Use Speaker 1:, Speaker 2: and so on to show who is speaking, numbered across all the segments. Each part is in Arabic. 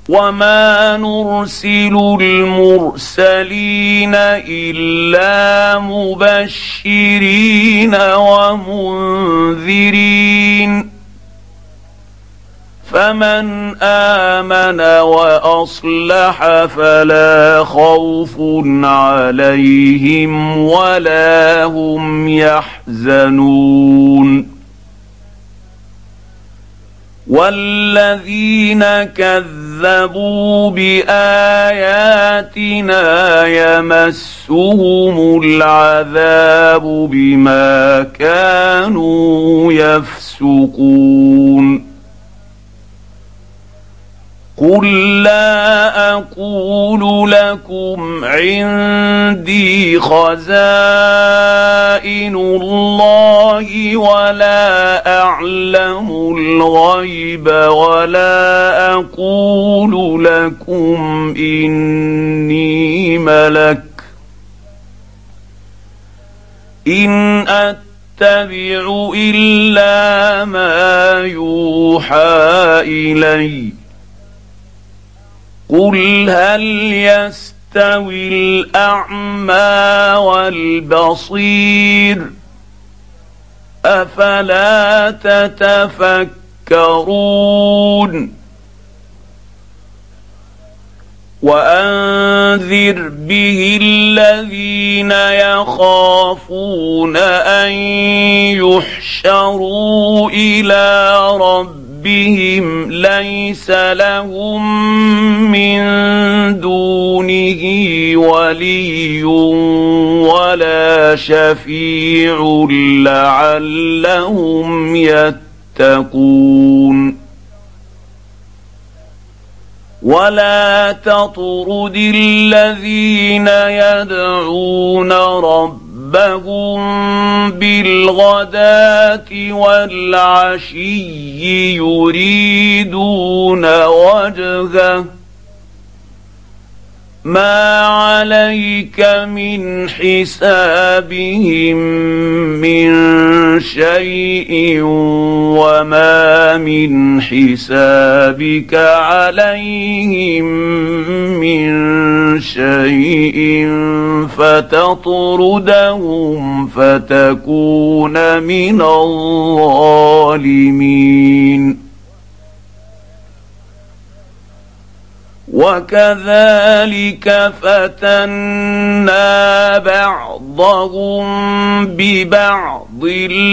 Speaker 1: وما نرسل المرسلين الا مبشرين ومنذرين فمن امن واصلح فلا خوف عليهم ولا هم يحزنون والذين كذبوا باياتنا يمسهم العذاب بما كانوا يفسقون قل لا اقول لكم عندي خزائن الله ولا اعلم الغيب ولا اقول لكم اني ملك ان اتبع الا ما يوحى الي قل هل يستوي الاعمى والبصير افلا تتفكرون وانذر به الذين يخافون ان يحشروا الى ربهم ليس لهم من دونه ولي ولا شفيع لعلهم يتقون ولا تطرد الذين يدعون ربهم بالغداة والعشي يريدون وجهه ما عليك من حسابهم من شيء وما من حسابك عليهم من شيء فتطردهم فتكون من الظالمين وكذلك فتنا بعضهم ببعض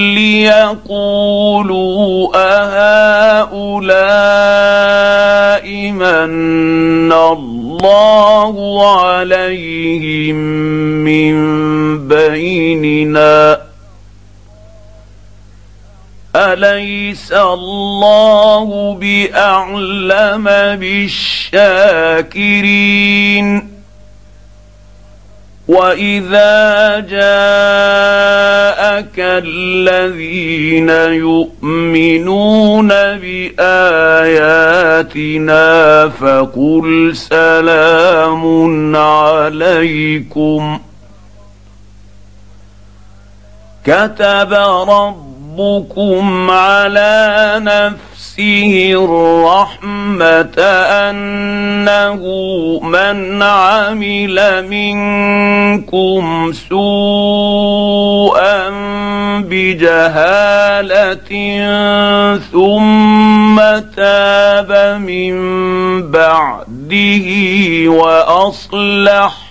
Speaker 1: ليقولوا أهؤلاء من الله عليهم من بيننا أليس الله بأعلم بالشاكرين وإذا جاءك الذين يؤمنون بآياتنا فقل سلام عليكم كتب ربكم على نفسه الرحمة أنه من عمل منكم سوءا بجهالة ثم تاب من بعده وأصلح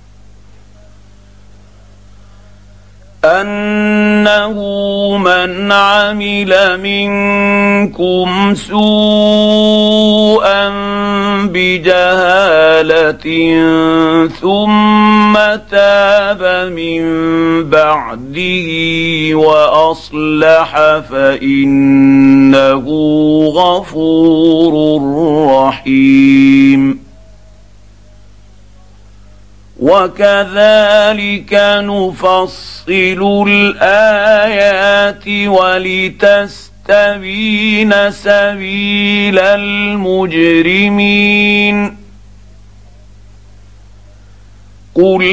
Speaker 1: أنه من عمل منكم سوءا بجهالة ثم تاب من بعده وأصلح فإنه غفور رحيم وكذلك نفصل الآيات ولتستبين سبيل المجرمين قل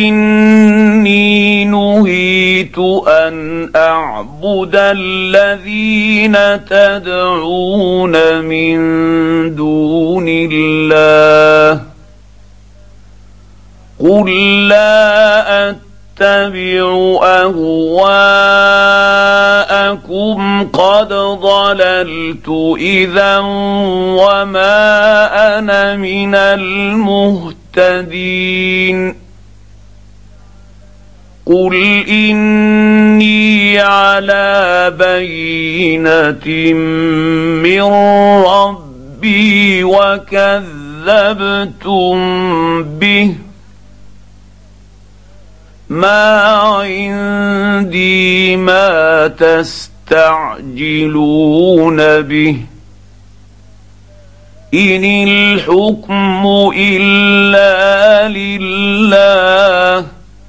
Speaker 1: إني نهيت أن أعبد الذين تدعون من دون الله قل لا أتبع أهواءكم قد ضللت إذا وما أنا من المهتدين قل إني على بينة من ربي وكذبتم به ما عندي ما تستعجلون به إن الحكم إلا لله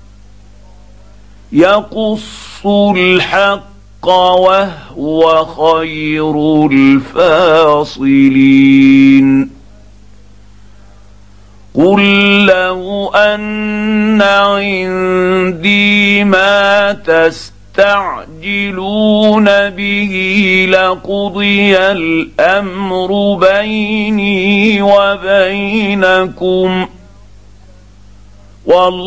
Speaker 1: يقص الحق وهو خير الفاصلين قل لو أن عندي ما تستعجلون به لقضي الأمر بيني وبينكم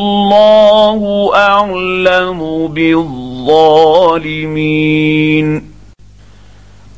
Speaker 1: والله أعلم بالظالمين